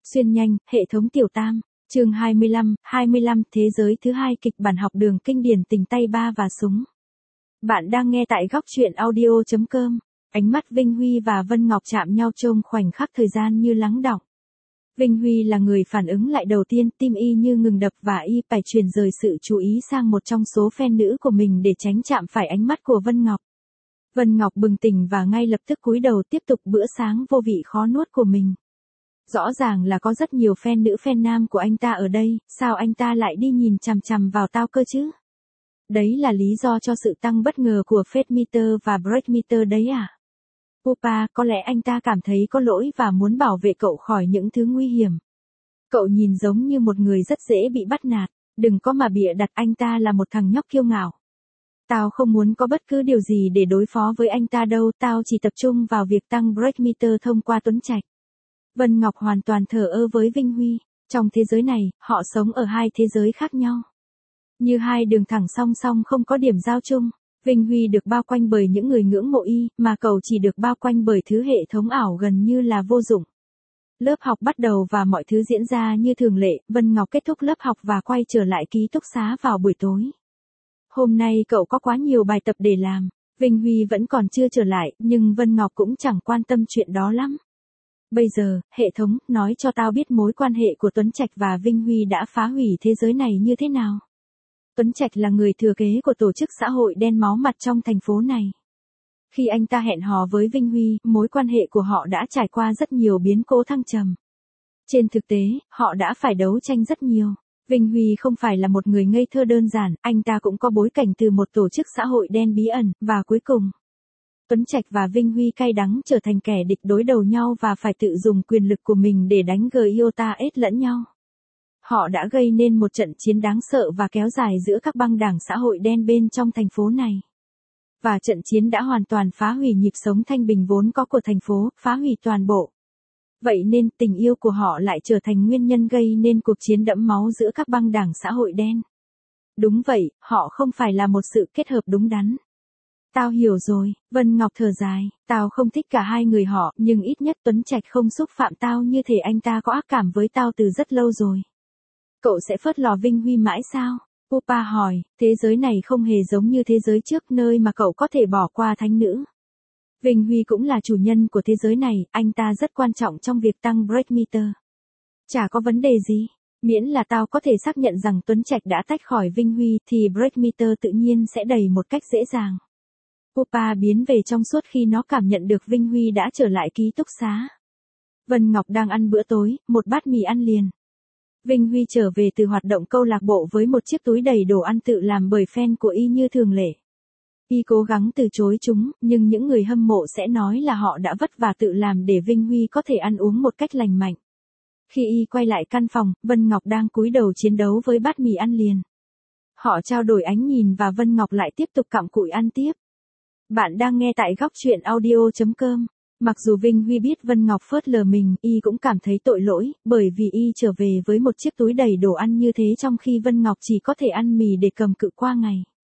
Xuyên nhanh, hệ thống tiểu tam, chương 25, thế giới thứ hai kịch bản học đường kinh điển tình tay ba và súng. Bạn đang nghe tại góc truyện audio.com. Ánh mắt Vinh Huy và Vân Ngọc chạm nhau trong khoảnh khắc thời gian như lắng đọng. Vinh Huy là người phản ứng lại đầu tiên, tim y như ngừng đập và y phải chuyển rời sự chú ý sang một trong số fan nữ của mình để tránh chạm phải ánh mắt của Vân Ngọc. Vân Ngọc bừng tỉnh và ngay lập tức cúi đầu tiếp tục bữa sáng vô vị khó nuốt của mình. Rõ ràng là có rất nhiều fan nữ fan nam của anh ta ở đây, sao anh ta lại đi nhìn chằm chằm vào tao cơ chứ? Đấy là lý do cho sự tăng bất ngờ của Fate Meter và Break Meter đấy à? Pupa, có lẽ anh ta cảm thấy có lỗi và muốn bảo vệ cậu khỏi những thứ nguy hiểm. Cậu nhìn giống như một người rất dễ bị bắt nạt, đừng có mà bịa đặt, anh ta là một thằng nhóc kiêu ngạo. Tao không muốn có bất cứ điều gì để đối phó với anh ta đâu, tao chỉ tập trung vào việc tăng Break Meter thông qua Tuấn Trạch. Vân Ngọc hoàn toàn thờ ơ với Vinh Huy, trong thế giới này, họ sống ở hai thế giới khác nhau. Như hai đường thẳng song song không có điểm giao chung, Vinh Huy được bao quanh bởi những người ngưỡng mộ y, mà cậu chỉ được bao quanh bởi thứ hệ thống ảo gần như là vô dụng. Lớp học bắt đầu và mọi thứ diễn ra như thường lệ, Vân Ngọc kết thúc lớp học và quay trở lại ký túc xá vào buổi tối. Hôm nay cậu có quá nhiều bài tập để làm, Vinh Huy vẫn còn chưa trở lại, nhưng Vân Ngọc cũng chẳng quan tâm chuyện đó lắm. Bây giờ, hệ thống, nói cho tao biết mối quan hệ của Tuấn Trạch và Vinh Huy đã phá hủy thế giới này như thế nào. Tuấn Trạch là người thừa kế của tổ chức xã hội đen máu mặt trong thành phố này. Khi anh ta hẹn hò với Vinh Huy, mối quan hệ của họ đã trải qua rất nhiều biến cố thăng trầm. Trên thực tế, họ đã phải đấu tranh rất nhiều. Vinh Huy không phải là một người ngây thơ đơn giản, anh ta cũng có bối cảnh từ một tổ chức xã hội đen bí ẩn, và cuối cùng, Tuấn Trạch và Vinh Huy cay đắng trở thành kẻ địch đối đầu nhau và phải tự dùng quyền lực của mình để đánh Giota ết lẫn nhau. Họ đã gây nên một trận chiến đáng sợ và kéo dài giữa các băng đảng xã hội đen bên trong thành phố này. Và trận chiến đã hoàn toàn phá hủy nhịp sống thanh bình vốn có của thành phố, phá hủy toàn bộ. Vậy nên tình yêu của họ lại trở thành nguyên nhân gây nên cuộc chiến đẫm máu giữa các băng đảng xã hội đen. Đúng vậy, họ không phải là một sự kết hợp đúng đắn. Tao hiểu rồi, Vân Ngọc thở dài, tao không thích cả hai người họ, nhưng ít nhất Tuấn Trạch không xúc phạm tao như thể anh ta có ác cảm với tao từ rất lâu rồi. Cậu sẽ phớt lò Vinh Huy mãi sao? Pupa hỏi, thế giới này không hề giống như thế giới trước nơi mà cậu có thể bỏ qua thánh nữ. Vinh Huy cũng là chủ nhân của thế giới này, anh ta rất quan trọng trong việc tăng Break Meter. Chả có vấn đề gì, miễn là tao có thể xác nhận rằng Tuấn Trạch đã tách khỏi Vinh Huy thì Break Meter tự nhiên sẽ đầy một cách dễ dàng. Pupa biến về trong suốt khi nó cảm nhận được Vinh Huy đã trở lại ký túc xá. Vân Ngọc đang ăn bữa tối, một bát mì ăn liền. Vinh Huy trở về từ hoạt động câu lạc bộ với một chiếc túi đầy đồ ăn tự làm bởi fan của y như thường lệ. Y cố gắng từ chối chúng, nhưng những người hâm mộ sẽ nói là họ đã vất vả tự làm để Vinh Huy có thể ăn uống một cách lành mạnh. Khi y quay lại căn phòng, Vân Ngọc đang cúi đầu chiến đấu với bát mì ăn liền. Họ trao đổi ánh nhìn và Vân Ngọc lại tiếp tục cặm cụi ăn tiếp. Bạn đang nghe tại góc truyện audio.com. Mặc dù Vinh Huy biết Vân Ngọc phớt lờ mình, y cũng cảm thấy tội lỗi, bởi vì y trở về với một chiếc túi đầy đồ ăn như thế trong khi Vân Ngọc chỉ có thể ăn mì để cầm cự qua ngày.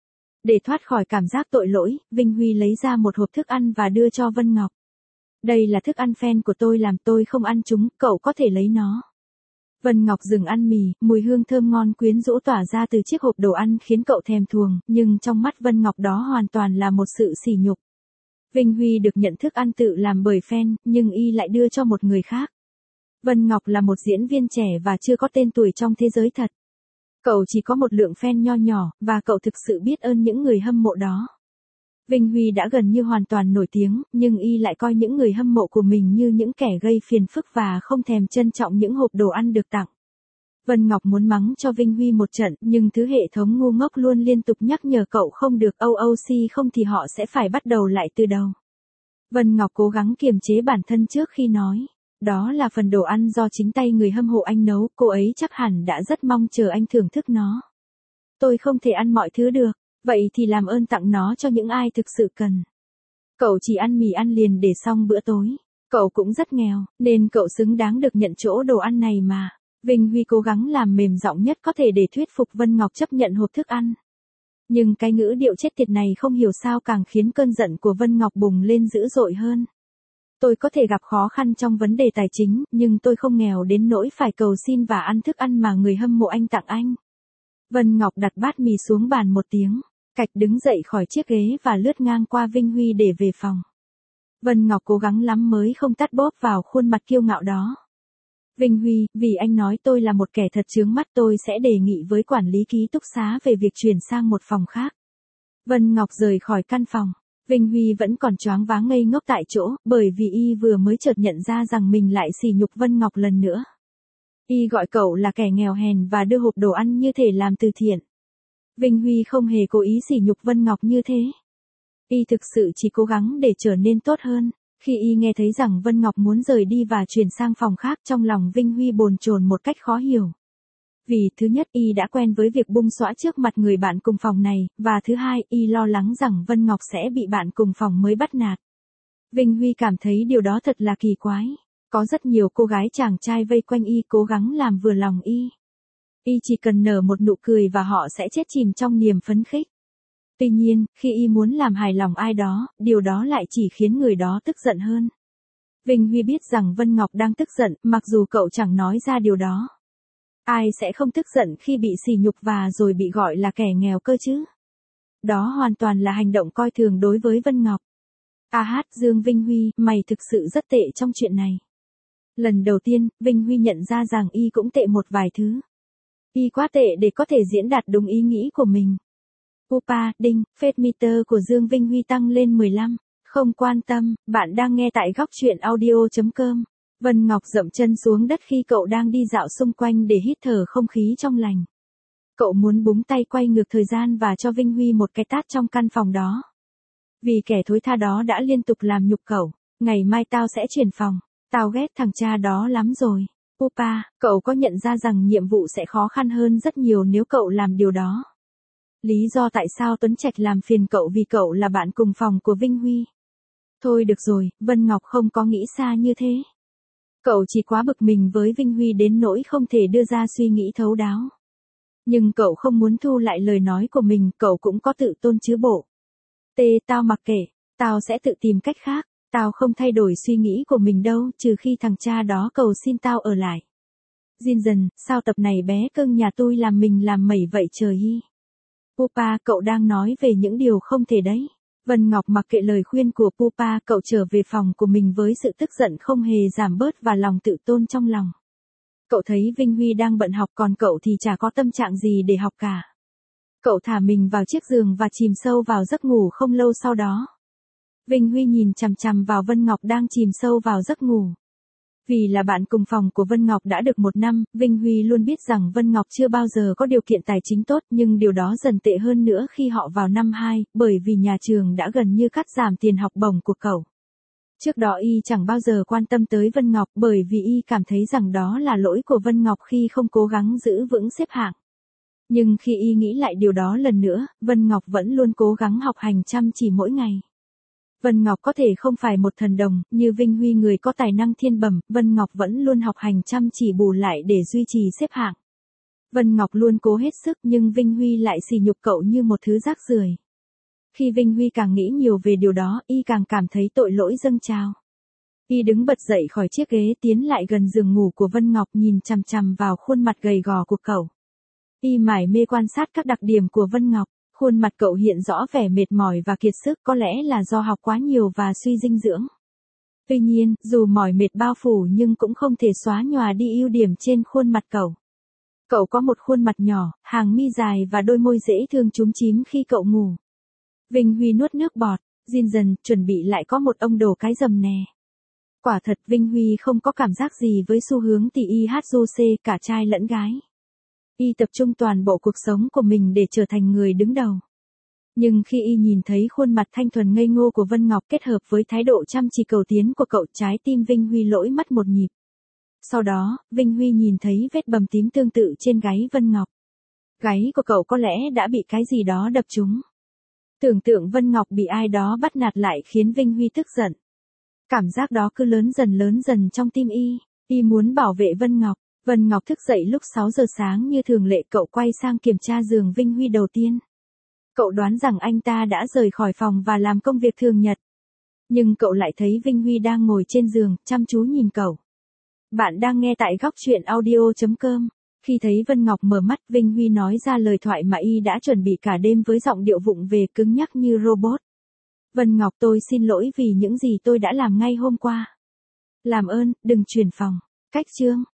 Để thoát khỏi cảm giác tội lỗi, Vinh Huy lấy ra một hộp thức ăn và đưa cho Vân Ngọc. Đây là thức ăn fan của tôi làm, tôi không ăn chúng, cậu có thể lấy nó. Vân Ngọc dừng ăn mì, mùi hương thơm ngon quyến rũ tỏa ra từ chiếc hộp đồ ăn khiến cậu thèm thuồng, nhưng trong mắt Vân Ngọc đó hoàn toàn là một sự sỉ nhục. Vinh Huy được nhận thức ăn tự làm bởi fan, nhưng y lại đưa cho một người khác. Vân Ngọc là một diễn viên trẻ và chưa có tên tuổi trong thế giới thật. Cậu chỉ có một lượng fan nho nhỏ, và cậu thực sự biết ơn những người hâm mộ đó. Vinh Huy đã gần như hoàn toàn nổi tiếng, nhưng y lại coi những người hâm mộ của mình như những kẻ gây phiền phức và không thèm trân trọng những hộp đồ ăn được tặng. Vân Ngọc muốn mắng cho Vinh Huy một trận, nhưng thứ hệ thống ngu ngốc luôn liên tục nhắc nhở cậu không được OOC, không thì họ sẽ phải bắt đầu lại từ đầu. Vân Ngọc cố gắng kiềm chế bản thân trước khi nói. Đó là phần đồ ăn do chính tay người hâm mộ anh nấu, cô ấy chắc hẳn đã rất mong chờ anh thưởng thức nó. Tôi không thể ăn mọi thứ được, vậy thì làm ơn tặng nó cho những ai thực sự cần. Cậu chỉ ăn mì ăn liền để xong bữa tối. Cậu cũng rất nghèo, nên cậu xứng đáng được nhận chỗ đồ ăn này mà. Vinh Huy cố gắng làm mềm giọng nhất có thể để thuyết phục Vân Ngọc chấp nhận hộp thức ăn. Nhưng cái ngữ điệu chết tiệt này không hiểu sao càng khiến cơn giận của Vân Ngọc bùng lên dữ dội hơn. Tôi có thể gặp khó khăn trong vấn đề tài chính, nhưng tôi không nghèo đến nỗi phải cầu xin và ăn thức ăn mà người hâm mộ anh tặng anh. Vân Ngọc đặt bát mì xuống bàn một tiếng, cạch đứng dậy khỏi chiếc ghế và lướt ngang qua Vinh Huy để về phòng. Vân Ngọc cố gắng lắm mới không tát bốp vào khuôn mặt kiêu ngạo đó. Vinh Huy, vì anh nói tôi là một kẻ thật chướng mắt, tôi sẽ đề nghị với quản lý ký túc xá về việc chuyển sang một phòng khác. Vân Ngọc rời khỏi căn phòng. Vinh Huy vẫn còn choáng váng ngây ngốc tại chỗ, bởi vì y vừa mới chợt nhận ra rằng mình lại sỉ nhục Vân Ngọc lần nữa. Y gọi cậu là kẻ nghèo hèn và đưa hộp đồ ăn như thể làm từ thiện. Vinh Huy không hề cố ý sỉ nhục Vân Ngọc như thế. Y thực sự chỉ cố gắng để trở nên tốt hơn. Khi y nghe thấy rằng Vân Ngọc muốn rời đi và chuyển sang phòng khác, trong lòng Vinh Huy bồn chồn một cách khó hiểu. Vì thứ nhất, y đã quen với việc bung xõa trước mặt người bạn cùng phòng này, và thứ hai, y lo lắng rằng Vân Ngọc sẽ bị bạn cùng phòng mới bắt nạt. Vinh Huy cảm thấy điều đó thật là kỳ quái. Có rất nhiều cô gái chàng trai vây quanh y cố gắng làm vừa lòng y. Y chỉ cần nở một nụ cười và họ sẽ chết chìm trong niềm phấn khích. Tuy nhiên, khi y muốn làm hài lòng ai đó, điều đó lại chỉ khiến người đó tức giận hơn. Vinh Huy biết rằng Vân Ngọc đang tức giận, mặc dù cậu chẳng nói ra điều đó. Ai sẽ không tức giận khi bị sỉ nhục và rồi bị gọi là kẻ nghèo cơ chứ? Đó hoàn toàn là hành động coi thường đối với Vân Ngọc. Dương Vinh Huy, mày thực sự rất tệ trong chuyện này. Lần đầu tiên, Vinh Huy nhận ra rằng y cũng tệ một vài thứ. Y quá tệ để có thể diễn đạt đúng ý nghĩ của mình. Pupa, đinh, phết meter của Dương Vinh Huy tăng lên 15. Không quan tâm, bạn đang nghe tại góc truyện audio.com. Vân Ngọc dậm chân xuống đất khi cậu đang đi dạo xung quanh để hít thở không khí trong lành. Cậu muốn búng tay quay ngược thời gian và cho Vinh Huy một cái tát trong căn phòng đó. Vì kẻ thối tha đó đã liên tục làm nhục cậu. Ngày mai tao sẽ chuyển phòng. Tao ghét thằng cha đó lắm rồi. Pupa, cậu có nhận ra rằng nhiệm vụ sẽ khó khăn hơn rất nhiều nếu cậu làm điều đó. Lý do tại sao Tuấn Trạch làm phiền cậu vì cậu là bạn cùng phòng của Vinh Huy. Thôi được rồi, Vân Ngọc không có nghĩ xa như thế. Cậu chỉ quá bực mình với Vinh Huy đến nỗi không thể đưa ra suy nghĩ thấu đáo. Nhưng cậu không muốn thu lại lời nói của mình, cậu cũng có tự tôn chứ bộ. Tao mặc kệ, tao sẽ tự tìm cách khác, tao không thay đổi suy nghĩ của mình đâu, trừ khi thằng cha đó cầu xin tao ở lại. Jinjen, sao tập này bé cưng nhà tôi làm mình làm mẩy vậy trời hi. Pupa, cậu đang nói về những điều không thể đấy. Vân Ngọc mặc kệ lời khuyên của Pupa, cậu trở về phòng của mình với sự tức giận không hề giảm bớt và lòng tự tôn trong lòng. Cậu thấy Vinh Huy đang bận học còn cậu thì chả có tâm trạng gì để học cả. Cậu thả mình vào chiếc giường và chìm sâu vào giấc ngủ không lâu sau đó. Vinh Huy nhìn chằm chằm vào Vân Ngọc đang chìm sâu vào giấc ngủ. Vì là bạn cùng phòng của Vân Ngọc đã được 1 năm, Vinh Huy luôn biết rằng Vân Ngọc chưa bao giờ có điều kiện tài chính tốt, nhưng điều đó dần tệ hơn nữa khi họ vào năm 2, bởi vì nhà trường đã gần như cắt giảm tiền học bổng của cậu. Trước đó y chẳng bao giờ quan tâm tới Vân Ngọc bởi vì y cảm thấy rằng đó là lỗi của Vân Ngọc khi không cố gắng giữ vững xếp hạng. Nhưng khi y nghĩ lại điều đó lần nữa, Vân Ngọc vẫn luôn cố gắng học hành chăm chỉ mỗi ngày. Vân Ngọc có thể không phải một thần đồng, như Vinh Huy người có tài năng thiên bẩm, Vân Ngọc vẫn luôn học hành chăm chỉ bù lại để duy trì xếp hạng. Vân Ngọc luôn cố hết sức nhưng Vinh Huy lại sỉ nhục cậu như một thứ rác rưởi. Khi Vinh Huy càng nghĩ nhiều về điều đó, y càng cảm thấy tội lỗi dâng trào. Y đứng bật dậy khỏi chiếc ghế tiến lại gần giường ngủ của Vân Ngọc nhìn chằm chằm vào khuôn mặt gầy gò của cậu. Y mải mê quan sát các đặc điểm của Vân Ngọc. Khuôn mặt cậu hiện rõ vẻ mệt mỏi và kiệt sức, có lẽ là do học quá nhiều và suy dinh dưỡng. Tuy nhiên, dù mỏi mệt bao phủ nhưng cũng không thể xóa nhòa đi ưu điểm trên khuôn mặt cậu. Cậu có một khuôn mặt nhỏ, hàng mi dài và đôi môi dễ thương chúm chím khi cậu ngủ. Vinh Huy nuốt nước bọt, Jinjen, chuẩn bị lại có một ông đồ cái rầm nè. Quả thật Vinh Huy không có cảm giác gì với xu hướng tỷ IHJC cả trai lẫn gái. Y tập trung toàn bộ cuộc sống của mình để trở thành người đứng đầu. Nhưng khi y nhìn thấy khuôn mặt thanh thuần ngây ngô của Vân Ngọc kết hợp với thái độ chăm chỉ cầu tiến của cậu, trái tim Vinh Huy lỗi mất một nhịp. Sau đó, Vinh Huy nhìn thấy vết bầm tím tương tự trên gáy Vân Ngọc. Gáy của cậu có lẽ đã bị cái gì đó đập trúng. Tưởng tượng Vân Ngọc bị ai đó bắt nạt lại khiến Vinh Huy tức giận. Cảm giác đó cứ lớn dần trong tim y. Y muốn bảo vệ Vân Ngọc. Vân Ngọc thức dậy lúc 6 giờ sáng như thường lệ, cậu quay sang kiểm tra giường Vinh Huy đầu tiên. Cậu đoán rằng anh ta đã rời khỏi phòng và làm công việc thường nhật. Nhưng cậu lại thấy Vinh Huy đang ngồi trên giường, chăm chú nhìn cậu. Bạn đang nghe tại góc chuyện audio.com. Khi thấy Vân Ngọc mở mắt, Vinh Huy nói ra lời thoại mà y đã chuẩn bị cả đêm với giọng điệu vụng về cứng nhắc như robot. Vân Ngọc, tôi xin lỗi vì những gì tôi đã làm ngay hôm qua. Làm ơn, đừng chuyển phòng. Cách chương.